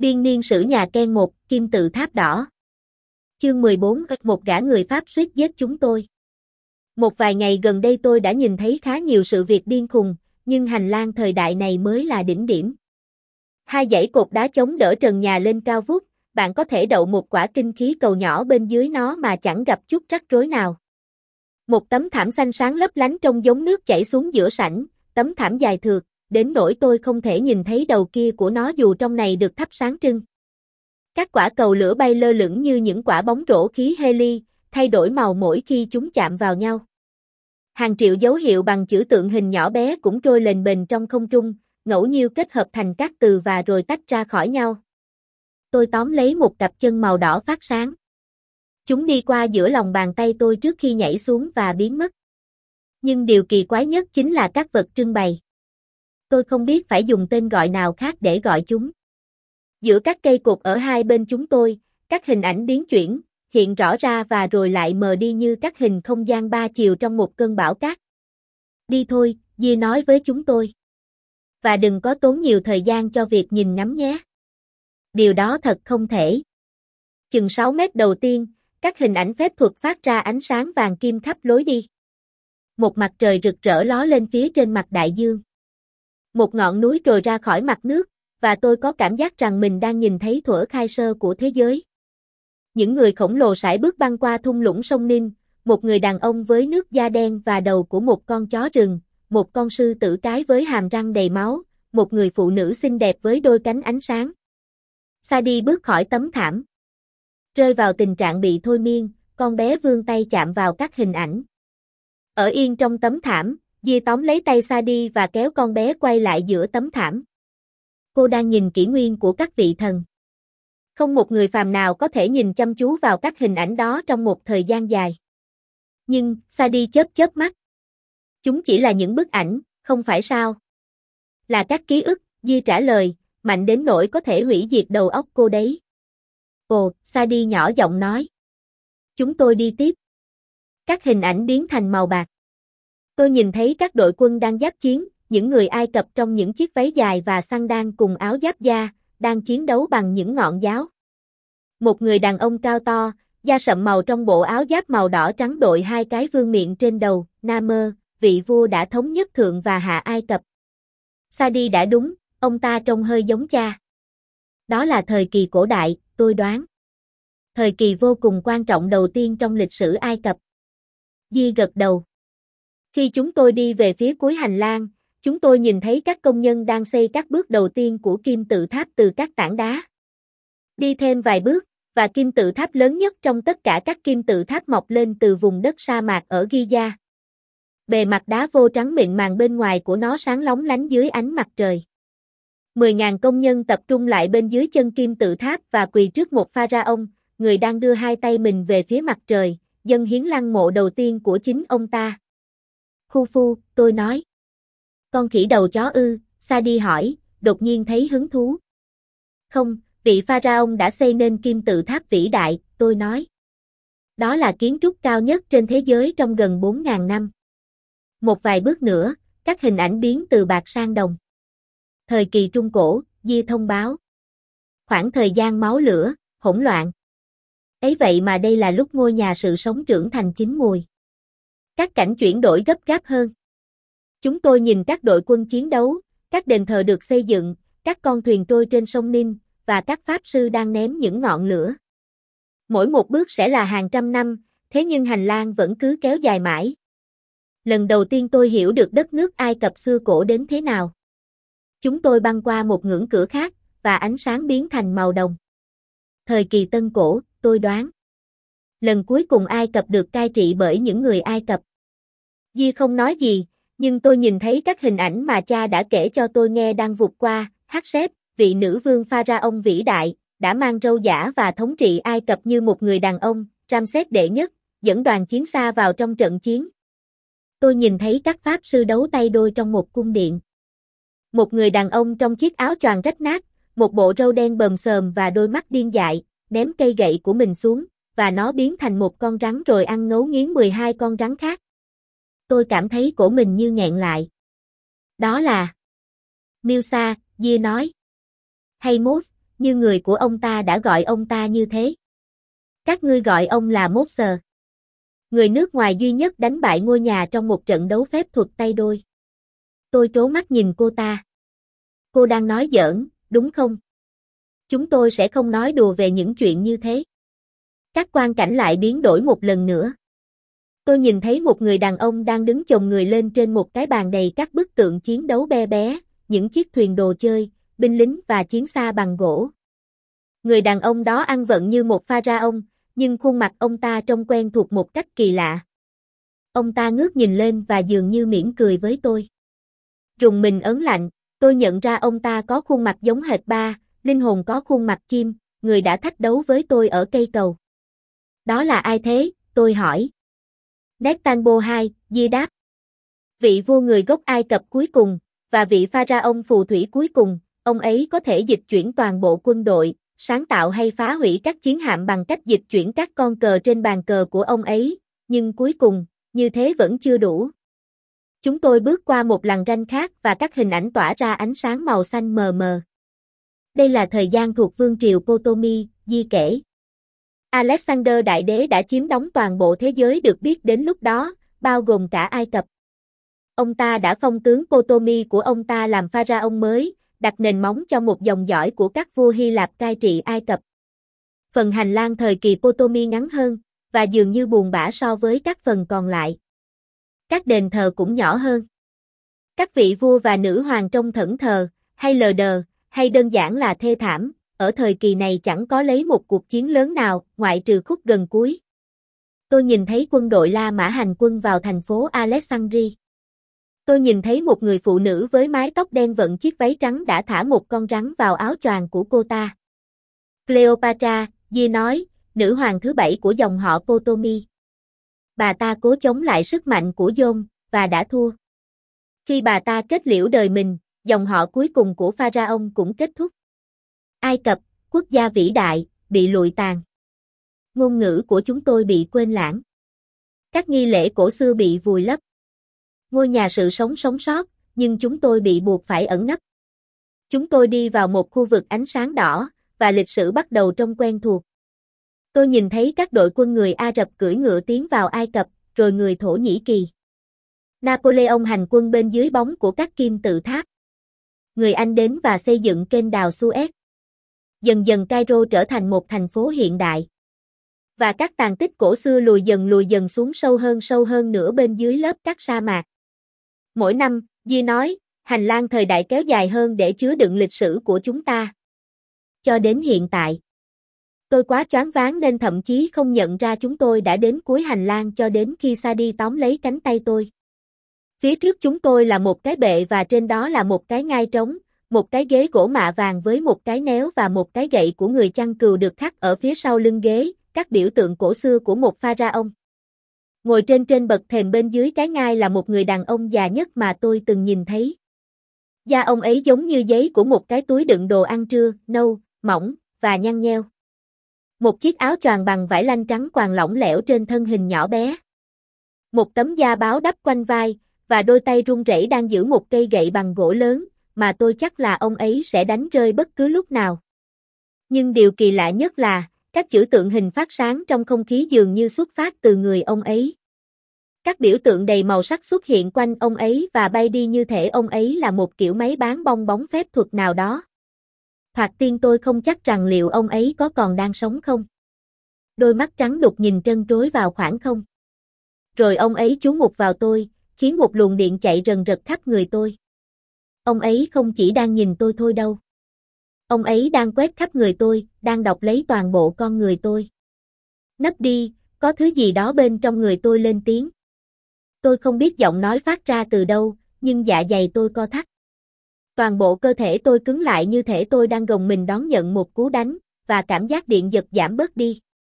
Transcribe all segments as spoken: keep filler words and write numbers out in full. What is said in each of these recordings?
Biên niên sử nhà Ken một, kim tự tháp đỏ. Chương mười bốn, một gã người Pháp suýt giết chúng tôi. Một vài ngày gần đây tôi đã nhìn thấy khá nhiều sự việc điên khùng, nhưng hành lang thời đại này mới là đỉnh điểm. Hai dãy cột đá chống đỡ trần nhà lên cao vút, bạn có thể đậu một quả kinh khí cầu nhỏ bên dưới nó mà chẳng gặp chút rắc rối nào. Một tấm thảm xanh sáng lấp lánh trông giống nước chảy xuống giữa sảnh, tấm thảm dài thượt, đến nỗi tôi không thể nhìn thấy đầu kia của nó dù trong này được thắp sáng trưng. Các quả cầu lửa bay lơ lửng như những quả bóng rổ khí heli, thay đổi màu mỗi khi chúng chạm vào nhau. Hàng triệu dấu hiệu bằng chữ tượng hình nhỏ bé cũng trôi lềnh bềnh trong không trung, ngẫu nhiên kết hợp thành các từ và rồi tách ra khỏi nhau. Tôi tóm lấy một cặp chân màu đỏ phát sáng. Chúng đi qua giữa lòng bàn tay tôi trước khi nhảy xuống và biến mất. Nhưng điều kỳ quái nhất chính là các vật trưng bày. Tôi không biết phải dùng tên gọi nào khác để gọi chúng. Giữa các cây cột ở hai bên chúng tôi, các hình ảnh biến chuyển, hiện rõ ra và rồi lại mờ đi như các hình không gian ba chiều trong một cơn bão cát. Đi thôi, Di nói với chúng tôi. Và đừng có tốn nhiều thời gian cho việc nhìn ngắm nhé. Điều đó thật không thể. Chừng sáu mét đầu tiên, các hình ảnh phép thuật phát ra ánh sáng vàng kim khắp lối đi. Một mặt trời rực rỡ ló lên phía trên mặt đại dương. Một ngọn núi trồi ra khỏi mặt nước, và tôi có cảm giác rằng mình đang nhìn thấy thuở khai sơ của thế giới. Những người khổng lồ sải bước băng qua thung lũng sông Nin, một người đàn ông với nước da đen và đầu của một con chó rừng, một con sư tử cái với hàm răng đầy máu, một người phụ nữ xinh đẹp với đôi cánh ánh sáng. Sadie bước khỏi tấm thảm. Rơi vào tình trạng bị thôi miên, con bé vươn tay chạm vào các hình ảnh. Ở yên trong tấm thảm, Di tóm lấy tay Sadie và kéo con bé quay lại giữa tấm thảm. Cô đang nhìn kỷ nguyên của các vị thần. Không một người phàm nào có thể nhìn chăm chú vào các hình ảnh đó trong một thời gian dài. Nhưng, Sadie chớp chớp mắt. Chúng chỉ là những bức ảnh, không phải sao? Là các ký ức, Di trả lời, mạnh đến nỗi có thể hủy diệt đầu óc cô đấy. Ồ, Sadie nhỏ giọng nói. Chúng tôi đi tiếp. Các hình ảnh biến thành màu bạc. Tôi nhìn thấy các đội quân đang giáp chiến, những người Ai Cập trong những chiếc váy dài và sandal cùng áo giáp da, đang chiến đấu bằng những ngọn giáo. Một người đàn ông cao to, da sậm màu trong bộ áo giáp màu đỏ trắng đội hai cái vương miện trên đầu, Namer, vị vua đã thống nhất Thượng và Hạ Ai Cập. Sadie đã đúng, ông ta trông hơi giống cha. Đó là thời kỳ cổ đại, tôi đoán. Thời kỳ vô cùng quan trọng đầu tiên trong lịch sử Ai Cập. Di gật đầu. Khi chúng tôi đi về phía cuối hành lang, chúng tôi nhìn thấy các công nhân đang xây các bước đầu tiên của kim tự tháp từ các tảng đá. Đi thêm vài bước, và kim tự tháp lớn nhất trong tất cả các kim tự tháp mọc lên từ vùng đất sa mạc ở Giza. Bề mặt đá vô trắng mịn màng bên ngoài của nó sáng lóng lánh dưới ánh mặt trời. Mười ngàn công nhân tập trung lại bên dưới chân kim tự tháp và quỳ trước một pharaoh, người đang đưa hai tay mình về phía mặt trời, dâng hiến lăng mộ đầu tiên của chính ông ta. Khufu, tôi nói. Con khỉ đầu chó ư, Sadie hỏi, đột nhiên thấy hứng thú. Không, vị pharaoh đã xây nên kim tự tháp vĩ đại, tôi nói. Đó là kiến trúc cao nhất trên thế giới trong gần bốn ngàn năm. Một vài bước nữa, các hình ảnh biến từ bạc sang đồng. Thời kỳ Trung Cổ, Di thông báo. Khoảng thời gian máu lửa, hỗn loạn. Ấy vậy mà đây là lúc ngôi nhà sự sống trưởng thành chín mùi. Các cảnh chuyển đổi gấp gáp hơn. Chúng tôi nhìn các đội quân chiến đấu, các đền thờ được xây dựng, các con thuyền trôi trên sông Nin, và các pháp sư đang ném những ngọn lửa. Mỗi một bước sẽ là hàng trăm năm, thế nhưng hành lang vẫn cứ kéo dài mãi. Lần đầu tiên tôi hiểu được đất nước Ai Cập xưa cổ đến thế nào. Chúng tôi băng qua một ngưỡng cửa khác, và ánh sáng biến thành màu đồng. Thời kỳ Tân Cổ, tôi đoán. Lần cuối cùng Ai Cập được cai trị bởi những người Ai Cập. Di không nói gì, nhưng tôi nhìn thấy các hình ảnh mà cha đã kể cho tôi nghe đang vụt qua. Hatshep, vị nữ vương pharaoh vĩ đại, đã mang râu giả và thống trị Ai Cập như một người đàn ông. Ramses đệ nhất, dẫn đoàn chiến xa vào trong trận chiến. Tôi nhìn thấy các pháp sư đấu tay đôi trong một cung điện. Một người đàn ông trong chiếc áo choàng rách nát, một bộ râu đen bờm xờm và đôi mắt điên dại, ném cây gậy của mình xuống, và nó biến thành một con rắn rồi ăn ngấu nghiến mười hai con rắn khác. Tôi cảm thấy cổ mình như nghẹn lại. Đó là Musa, Di nói. Hay Mos, như người của ông ta đã gọi ông ta như thế. Các ngươi gọi ông là Monster. Người nước ngoài duy nhất đánh bại ngôi nhà trong một trận đấu phép thuật tay đôi. Tôi trố mắt nhìn cô ta. Cô đang nói giỡn, đúng không? Chúng tôi sẽ không nói đùa về những chuyện như thế. Các quang cảnh lại biến đổi một lần nữa. Tôi nhìn thấy một người đàn ông đang đứng chồng người lên trên một cái bàn đầy các bức tượng chiến đấu be bé, những chiếc thuyền đồ chơi, binh lính và chiến xa bằng gỗ. Người đàn ông đó ăn vận như một pharaoh, nhưng khuôn mặt ông ta trông quen thuộc một cách kỳ lạ. Ông ta ngước nhìn lên và dường như mỉm cười với tôi. Rùng mình ớn lạnh, tôi nhận ra ông ta có khuôn mặt giống hệt ba, linh hồn có khuôn mặt chim, người đã thách đấu với tôi ở cây cầu. Đó là ai thế? Tôi hỏi. Nectanebo hai, Di đáp. Vị vua người gốc Ai Cập cuối cùng, và vị pharaoh phù thủy cuối cùng, ông ấy có thể dịch chuyển toàn bộ quân đội, sáng tạo hay phá hủy các chiến hạm bằng cách dịch chuyển các con cờ trên bàn cờ của ông ấy, nhưng cuối cùng, như thế vẫn chưa đủ. Chúng tôi bước qua một lằn ranh khác và các hình ảnh tỏa ra ánh sáng màu xanh mờ mờ. Đây là thời gian thuộc vương triều Ptolemy, Di kể. Alexander Đại Đế đã chiếm đóng toàn bộ thế giới được biết đến lúc đó, bao gồm cả Ai Cập. Ông ta đã phong tướng Ptolemy của ông ta làm pharaoh mới, đặt nền móng cho một dòng dõi của các vua Hy Lạp cai trị Ai Cập. Phần hành lang thời kỳ Ptolemy ngắn hơn, và dường như buồn bã so với các phần còn lại. Các đền thờ cũng nhỏ hơn. Các vị vua và nữ hoàng trông thẫn thờ, hay lờ đờ, hay đơn giản là thê thảm, ở thời kỳ này chẳng có lấy một cuộc chiến lớn nào, ngoại trừ khúc gần cuối. Tôi nhìn thấy quân đội La Mã hành quân vào thành phố Alexandria. Tôi nhìn thấy một người phụ nữ với mái tóc đen vận chiếc váy trắng đã thả một con rắn vào áo choàng của cô ta. Cleopatra, Di nói, nữ hoàng thứ bảy của dòng họ Ptolemy. Bà ta cố chống lại sức mạnh của Dôn, và đã thua. Khi bà ta kết liễu đời mình, dòng họ cuối cùng của Pharaoh cũng kết thúc. Ai Cập, quốc gia vĩ đại, bị lụi tàn. Ngôn ngữ của chúng tôi bị quên lãng. Các nghi lễ cổ xưa bị vùi lấp. Ngôi nhà sự sống sống sót, nhưng chúng tôi bị buộc phải ẩn nấp. Chúng tôi đi vào một khu vực ánh sáng đỏ, và lịch sử bắt đầu trông quen thuộc. Tôi nhìn thấy các đội quân người Ả Rập cưỡi ngựa tiến vào Ai Cập, rồi người Thổ Nhĩ Kỳ. Napoleon hành quân bên dưới bóng của các kim tự tháp. Người Anh đến và xây dựng kênh đào Suez. Dần dần Cairo trở thành một thành phố hiện đại. Và các tàn tích cổ xưa lùi dần lùi dần xuống sâu hơn sâu hơn nữa bên dưới lớp các sa mạc. Mỗi năm, Di nói, hành lang thời đại kéo dài hơn để chứa đựng lịch sử của chúng ta. Cho đến hiện tại. Tôi quá choáng váng nên thậm chí không nhận ra chúng tôi đã đến cuối hành lang cho đến khi Sadi tóm lấy cánh tay tôi. Phía trước chúng tôi là một cái bệ và trên đó là một cái ngai trống, một cái ghế gỗ mạ vàng với một cái néo và một cái gậy của người chăn cừu được khắc ở phía sau lưng ghế, các biểu tượng cổ xưa của một pharaoh. Ngồi trên trên bậc thềm bên dưới cái ngai là một người đàn ông già nhất mà tôi từng nhìn thấy. Da ông ấy giống như giấy của một cái túi đựng đồ ăn trưa, nâu, mỏng, và nhăn nheo. Một chiếc áo choàng bằng vải lanh trắng quàng lỏng lẻo trên thân hình nhỏ bé. Một tấm da báo đắp quanh vai, và đôi tay run rẩy đang giữ một cây gậy bằng gỗ lớn, mà tôi chắc là ông ấy sẽ đánh rơi bất cứ lúc nào. Nhưng điều kỳ lạ nhất là, các chữ tượng hình phát sáng trong không khí dường như xuất phát từ người ông ấy. Các biểu tượng đầy màu sắc xuất hiện quanh ông ấy và bay đi như thể ông ấy là một kiểu máy bán bong bóng phép thuật nào đó. Thoạt tiên tôi không chắc rằng liệu ông ấy có còn đang sống không. Đôi mắt trắng đục nhìn trân trối vào khoảng không. Rồi ông ấy chú mục vào tôi, khiến một luồng điện chạy rần rật khắp người tôi. Ông ấy không chỉ đang nhìn tôi thôi đâu. Ông ấy đang quét khắp người tôi, đang đọc lấy toàn bộ con người tôi. Nấp đi, có thứ gì đó bên trong người tôi lên tiếng. Tôi không biết giọng nói phát ra từ đâu, nhưng dạ dày tôi co thắt. Toàn bộ cơ thể tôi cứng lại như thể tôi đang gồng mình đón nhận một cú đánh, và cảm giác điện giật giảm bớt đi.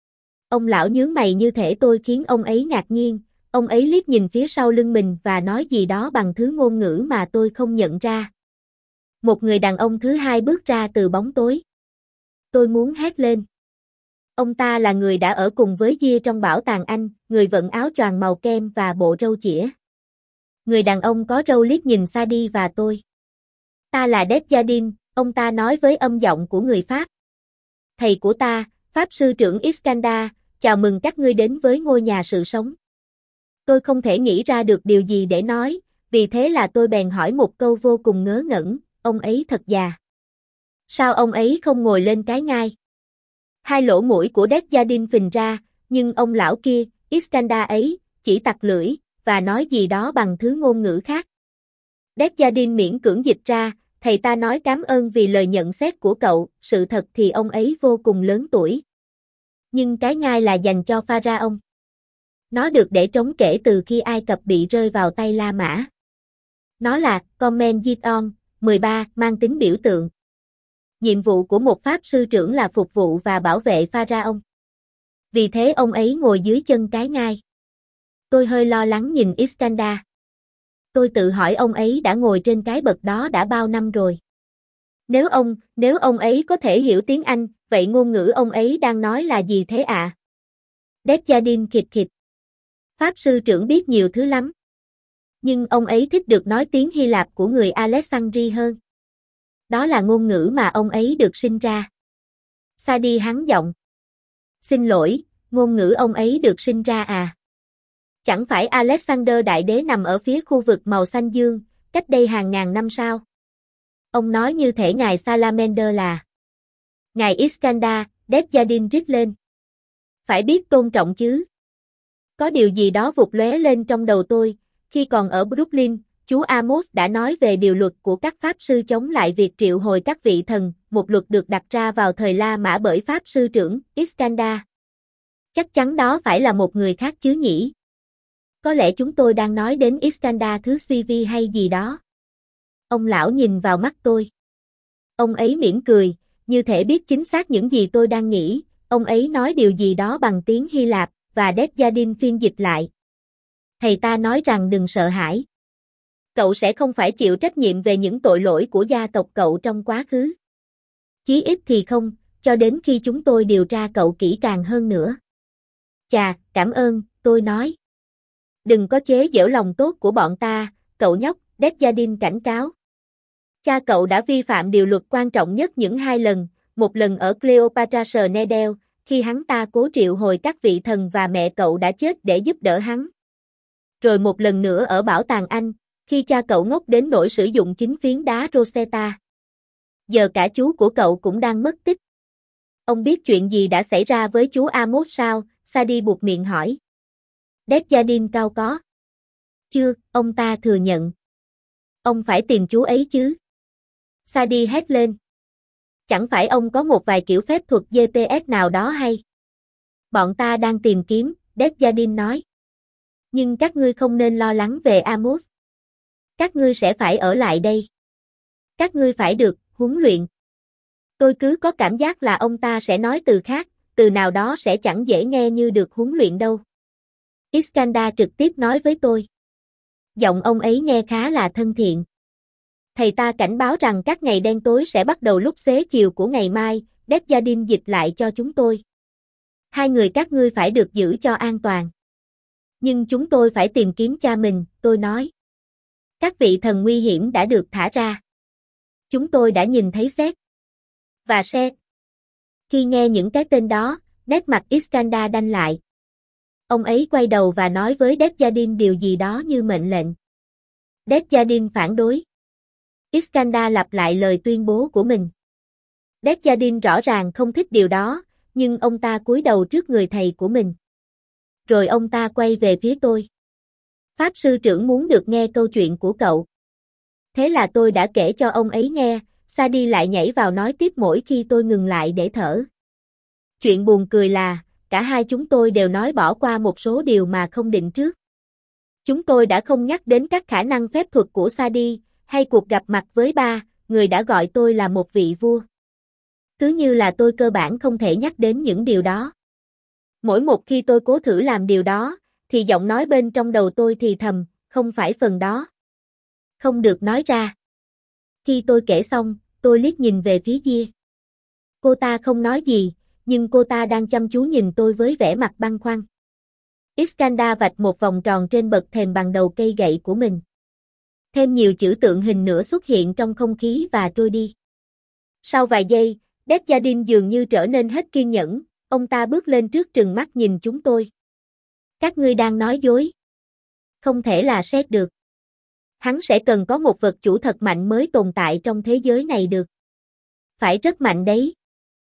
Ông lão nhướng mày như thể tôi khiến ông ấy ngạc nhiên, ông ấy liếc nhìn phía sau lưng mình và nói gì đó bằng thứ ngôn ngữ mà tôi không nhận ra. Một người đàn ông thứ hai bước ra từ bóng tối. Tôi muốn hét lên. Ông ta là người đã ở cùng với Gia trong bảo tàng Anh, người vận áo choàng màu kem và bộ râu chĩa. Người đàn ông có râu liếc nhìn Sadi và tôi. Ta là Desjardins, ông ta nói với âm giọng của người Pháp. thầy của ta, Pháp sư trưởng Iskandar, chào mừng các ngươi đến với ngôi nhà sự sống. Tôi không thể nghĩ ra được điều gì để nói, vì thế là tôi bèn hỏi một câu vô cùng ngớ ngẩn, ông ấy thật già. Sao ông ấy không ngồi lên cái ngai? Hai lỗ mũi của Desjardins phình ra, nhưng ông lão kia, Iskandar ấy, chỉ tặc lưỡi, và nói gì đó bằng thứ ngôn ngữ khác. Desjardins miễn cưỡng dịch ra, thầy ta nói cảm ơn vì lời nhận xét của cậu, sự thật thì ông ấy vô cùng lớn tuổi. Nhưng cái ngai là dành cho Pharaoh. Nó được để trống kể từ khi Ai Cập bị rơi vào tay La Mã. Nó là Comment Gideon, mười ba, mang tính biểu tượng. Nhiệm vụ của một pháp sư trưởng là phục vụ và bảo vệ Pharaoh. Vì thế ông ấy ngồi dưới chân cái ngai. Tôi hơi lo lắng nhìn Iskandar. Tôi tự hỏi ông ấy đã ngồi trên cái bậc đó đã bao năm rồi. Nếu ông, nếu ông ấy có thể hiểu tiếng Anh, vậy ngôn ngữ ông ấy đang nói là gì thế ạ? À? Desjardins khịt khịt. Pháp sư trưởng biết nhiều thứ lắm. Nhưng ông ấy thích được nói tiếng Hy Lạp của người Alexandria hơn. Đó là ngôn ngữ mà ông ấy được sinh ra. Sadi hắn giọng. Xin lỗi, ngôn ngữ ông ấy được sinh ra à? Chẳng phải Alexander Đại Đế nằm ở phía khu vực màu xanh dương, cách đây hàng ngàn năm sao? Ông nói như thể ngài Salamander là ngài Iskandar, Desjardins rít lên. Phải biết tôn trọng chứ. Có điều gì đó vụt lóe lên trong đầu tôi, khi còn ở Brooklyn, chú Amos đã nói về điều luật của các pháp sư chống lại việc triệu hồi các vị thần, một luật được đặt ra vào thời La Mã bởi pháp sư trưởng Iskandar. Chắc chắn đó phải là một người khác chứ nhỉ? Có lẽ chúng tôi đang nói đến Iskandar thứ Suivi hay gì đó. Ông lão nhìn vào mắt tôi. Ông ấy mỉm cười, như thể biết chính xác những gì tôi đang nghĩ. Ông ấy nói điều gì đó bằng tiếng Hy Lạp, và Desjardins phiên dịch lại. Thầy ta nói rằng đừng sợ hãi. Cậu sẽ không phải chịu trách nhiệm về những tội lỗi của gia tộc cậu trong quá khứ. Chí ít thì không, cho đến khi chúng tôi điều tra cậu kỹ càng hơn nữa. Chà, cảm ơn, tôi nói. Đừng có chế giễu lòng tốt của bọn ta, cậu nhóc, Desjardins cảnh cáo. Cha cậu đã vi phạm điều luật quan trọng nhất những hai lần, một lần ở Cleopatra Nedel, khi hắn ta cố triệu hồi các vị thần và mẹ cậu đã chết để giúp đỡ hắn. Rồi một lần nữa ở bảo tàng Anh, khi cha cậu ngốc đến nỗi sử dụng chính phiến đá Rosetta. Giờ cả chú của cậu cũng đang mất tích. Ông biết chuyện gì đã xảy ra với chú Amos sao? Sadi buột miệng hỏi. Desjardins cao có. Chưa, ông ta thừa nhận. Ông phải tìm chú ấy chứ. Sadi hét lên. Chẳng phải ông có một vài kiểu phép thuật giê pê ét nào đó hay? Bọn ta đang tìm kiếm, Desjardins nói. Nhưng các ngươi không nên lo lắng về Amos. Các ngươi sẽ phải ở lại đây. Các ngươi phải được huấn luyện. Tôi cứ có cảm giác là ông ta sẽ nói từ khác, từ nào đó sẽ chẳng dễ nghe như được huấn luyện đâu. Iskandar trực tiếp nói với tôi. Giọng ông ấy nghe khá là thân thiện. Thầy ta cảnh báo rằng các ngày đen tối sẽ bắt đầu lúc xế chiều của ngày mai, Desjardins dịch lại cho chúng tôi. Hai người các ngươi phải được giữ cho an toàn. Nhưng chúng tôi phải tìm kiếm cha mình, tôi nói. Các vị thần nguy hiểm đã được thả ra. Chúng tôi đã nhìn thấy Seth và Seth. Khi nghe những cái tên đó, nét mặt Iskandar đanh lại. Ông ấy quay đầu và nói với Desjardins điều gì đó như mệnh lệnh. Desjardins phản đối. Iskandar lặp lại lời tuyên bố của mình. Desjardins rõ ràng không thích điều đó, nhưng ông ta cúi đầu trước người thầy của mình. Rồi ông ta quay về phía tôi. Pháp sư trưởng muốn được nghe câu chuyện của cậu. Thế là tôi đã kể cho ông ấy nghe, Sadi lại nhảy vào nói tiếp mỗi khi tôi ngừng lại để thở. Chuyện buồn cười là, cả hai chúng tôi đều nói bỏ qua một số điều mà không định trước. Chúng tôi đã không nhắc đến các khả năng phép thuật của Sadi, hay cuộc gặp mặt với ba, người đã gọi tôi là một vị vua. Cứ như là tôi cơ bản không thể nhắc đến những điều đó. Mỗi một khi tôi cố thử làm điều đó, thì giọng nói bên trong đầu tôi thì thầm, không phải phần đó. Không được nói ra. Khi tôi kể xong, tôi liếc nhìn về phía Gia. Cô ta không nói gì, nhưng cô ta đang chăm chú nhìn tôi với vẻ mặt băn khoăn. Iskandar vạch một vòng tròn trên bậc thềm bằng đầu cây gậy của mình. Thêm nhiều chữ tượng hình nữa xuất hiện trong không khí và trôi đi. Sau vài giây, Desjardins dường như trở nên hết kiên nhẫn, ông ta bước lên trước trừng mắt nhìn chúng tôi. Các ngươi đang nói dối. Không thể là Seth được. Hắn sẽ cần có một vật chủ thật mạnh mới tồn tại trong thế giới này được. Phải rất mạnh đấy.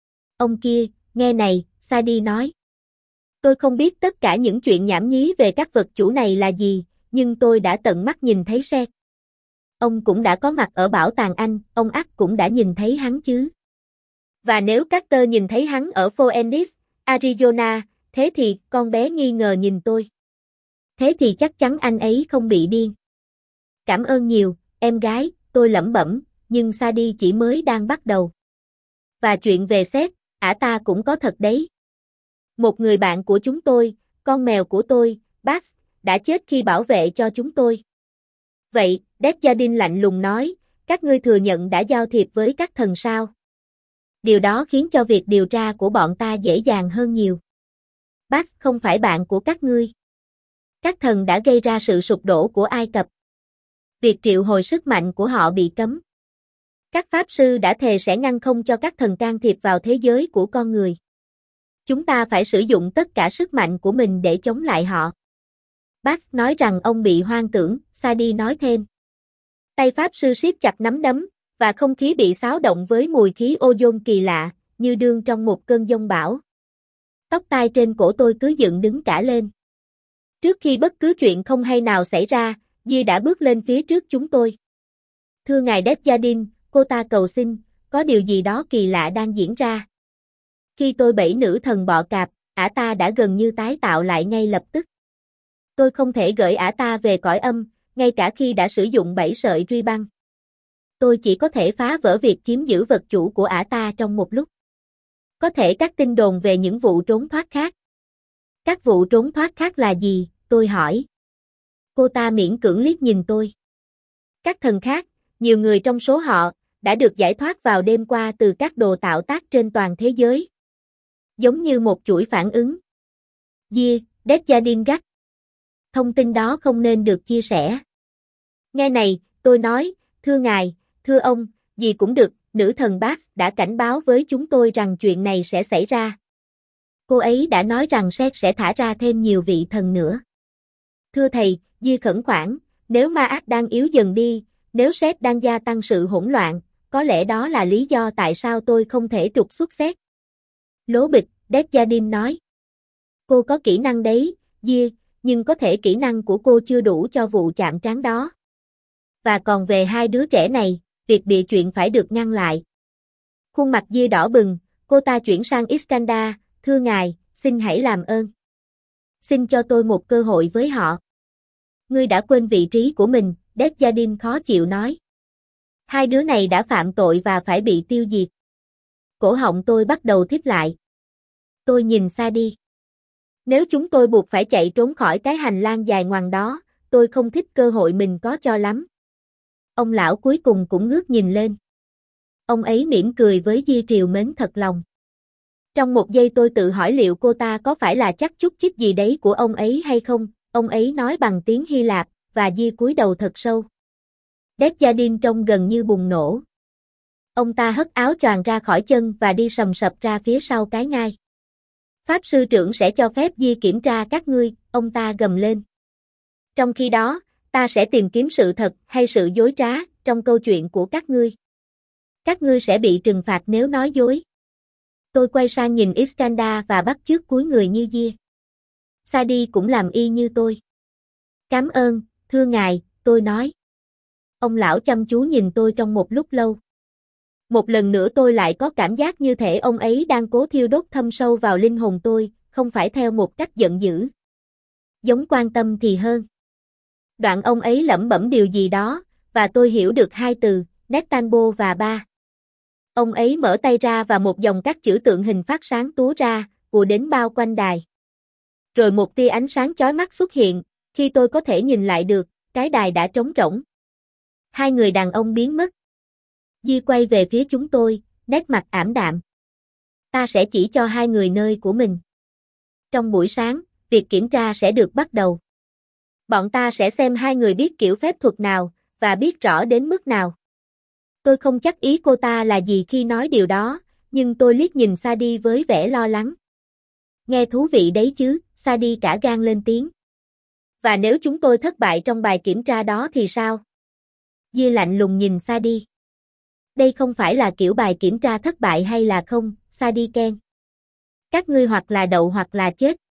Ông kia, nghe này, Sadie nói. Tôi không biết tất cả những chuyện nhảm nhí về các vật chủ này là gì, nhưng tôi đã tận mắt nhìn thấy Seth. Ông cũng đã có mặt ở bảo tàng Anh, ông ắt cũng đã nhìn thấy hắn chứ. Và nếu Carter nhìn thấy hắn ở Phoenix, Arizona, thế thì con bé nghi ngờ nhìn tôi. Thế thì chắc chắn anh ấy không bị điên. Cảm ơn nhiều, em gái, tôi lẩm bẩm, nhưng Sadie chỉ mới đang bắt đầu. Và chuyện về Seth, ả ta cũng có thật đấy. Một người bạn của chúng tôi, con mèo của tôi, Bax, đã chết khi bảo vệ cho chúng tôi. Vậy, Desjardins lạnh lùng nói, các ngươi thừa nhận đã giao thiệp với các thần sao? Điều đó khiến cho việc điều tra của bọn ta dễ dàng hơn nhiều. Bax không phải bạn của các ngươi. Các thần đã gây ra sự sụp đổ của Ai Cập. Việc triệu hồi sức mạnh của họ bị cấm. Các pháp sư đã thề sẽ ngăn không cho các thần can thiệp vào thế giới của con người. Chúng ta phải sử dụng tất cả sức mạnh của mình để chống lại họ. Bax nói rằng ông bị hoang tưởng, Sadie nói thêm. Tay pháp sư siết chặt nắm đấm, và không khí bị xáo động với mùi khí ozone kỳ lạ, như đương trong một cơn giông bão. Tóc tai trên cổ tôi cứ dựng đứng cả lên. Trước khi bất cứ chuyện không hay nào xảy ra, Di đã bước lên phía trước chúng tôi. Thưa ngài Desjardins, cô ta cầu xin, có điều gì đó kỳ lạ đang diễn ra. Khi tôi bẫy nữ thần bọ cạp, ả ta đã gần như tái tạo lại ngay lập tức. Tôi không thể gửi ả ta về cõi âm, ngay cả khi đã sử dụng bảy sợi ruy băng. Tôi chỉ có thể phá vỡ việc chiếm giữ vật chủ của ả ta trong một lúc. Có thể các tin đồn về những vụ trốn thoát khác. Các vụ trốn thoát khác là gì, tôi hỏi. Cô ta miễn cưỡng liếc nhìn tôi. Các thần khác, nhiều người trong số họ, đã được giải thoát vào đêm qua từ các đồ tạo tác trên toàn thế giới. Giống như một chuỗi phản ứng. Di, Desjardins gắt. Thông tin đó không nên được chia sẻ. Nghe này, tôi nói, thưa ngài, thưa ông, gì cũng được, nữ thần Bax đã cảnh báo với chúng tôi rằng chuyện này sẽ xảy ra. Cô ấy đã nói rằng Seth sẽ thả ra thêm nhiều vị thần nữa. Thưa thầy, Di khẩn khoản, nếu ma ác đang yếu dần đi, nếu Seth đang gia tăng sự hỗn loạn, có lẽ đó là lý do tại sao tôi không thể trục xuất Seth. Lố bịch, Desjardins nói. Cô có kỹ năng đấy, Di, nhưng có thể kỹ năng của cô chưa đủ cho vụ chạm trán đó. Và còn về hai đứa trẻ này, việc bịa chuyện phải được ngăn lại. Khuôn mặt Di đỏ bừng, cô ta chuyển sang Iskandar, thưa ngài, xin hãy làm ơn. Xin cho tôi một cơ hội với họ. Ngươi đã quên vị trí của mình, Desjardins khó chịu nói. Hai đứa này đã phạm tội và phải bị tiêu diệt. Cổ họng tôi bắt đầu thít lại. Tôi nhìn xa đi. Nếu chúng tôi buộc phải chạy trốn khỏi cái hành lang dài ngoằng đó, tôi không thích cơ hội mình có cho lắm. Ông lão cuối cùng cũng ngước nhìn lên. Ông ấy mỉm cười với Di triều mến thật lòng. Trong một giây tôi tự hỏi liệu cô ta có phải là chắc chút chích gì đấy của ông ấy hay không, ông ấy nói bằng tiếng Hy Lạp, và Di cúi đầu thật sâu. Desjardins trông gần như bùng nổ. Ông ta hất áo choàng ra khỏi chân và đi sầm sập ra phía sau cái ngai. Pháp sư trưởng sẽ cho phép Di kiểm tra các ngươi, ông ta gầm lên. Trong khi đó, ta sẽ tìm kiếm sự thật hay sự dối trá trong câu chuyện của các ngươi. Các ngươi sẽ bị trừng phạt nếu nói dối. Tôi quay sang nhìn Iskandar và bắt chước cúi người như Di. Sadie cũng làm y như tôi. Cảm ơn, thưa ngài, tôi nói. Ông lão chăm chú nhìn tôi trong một lúc lâu. Một lần nữa tôi lại có cảm giác như thể ông ấy đang cố thiêu đốt thâm sâu vào linh hồn tôi, không phải theo một cách giận dữ. Giống quan tâm thì hơn. Đoạn ông ấy lẩm bẩm điều gì đó, và tôi hiểu được hai từ, Nectanbo và ba. Ông ấy mở tay ra và một dòng các chữ tượng hình phát sáng túa ra, ùa đến bao quanh đài. Rồi một tia ánh sáng chói mắt xuất hiện, khi tôi có thể nhìn lại được, cái đài đã trống rỗng. Hai người đàn ông biến mất. Di quay về phía chúng tôi, nét mặt ảm đạm. Ta sẽ chỉ cho hai người nơi của mình. Trong buổi sáng, việc kiểm tra sẽ được bắt đầu. Bọn ta sẽ xem hai người biết kiểu phép thuật nào, và biết rõ đến mức nào. Tôi không chắc ý cô ta là gì khi nói điều đó, nhưng Nhưng tôi liếc nhìn Sadi với vẻ lo lắng. Nghe thú vị đấy chứ, Sadi cả gan lên tiếng. Và nếu chúng tôi thất bại trong bài kiểm tra đó thì sao? Dia lạnh lùng nhìn Sadi. Đây không phải là kiểu bài kiểm tra thất bại hay là không, Sadi Ken. Các ngươi hoặc là đậu hoặc là chết.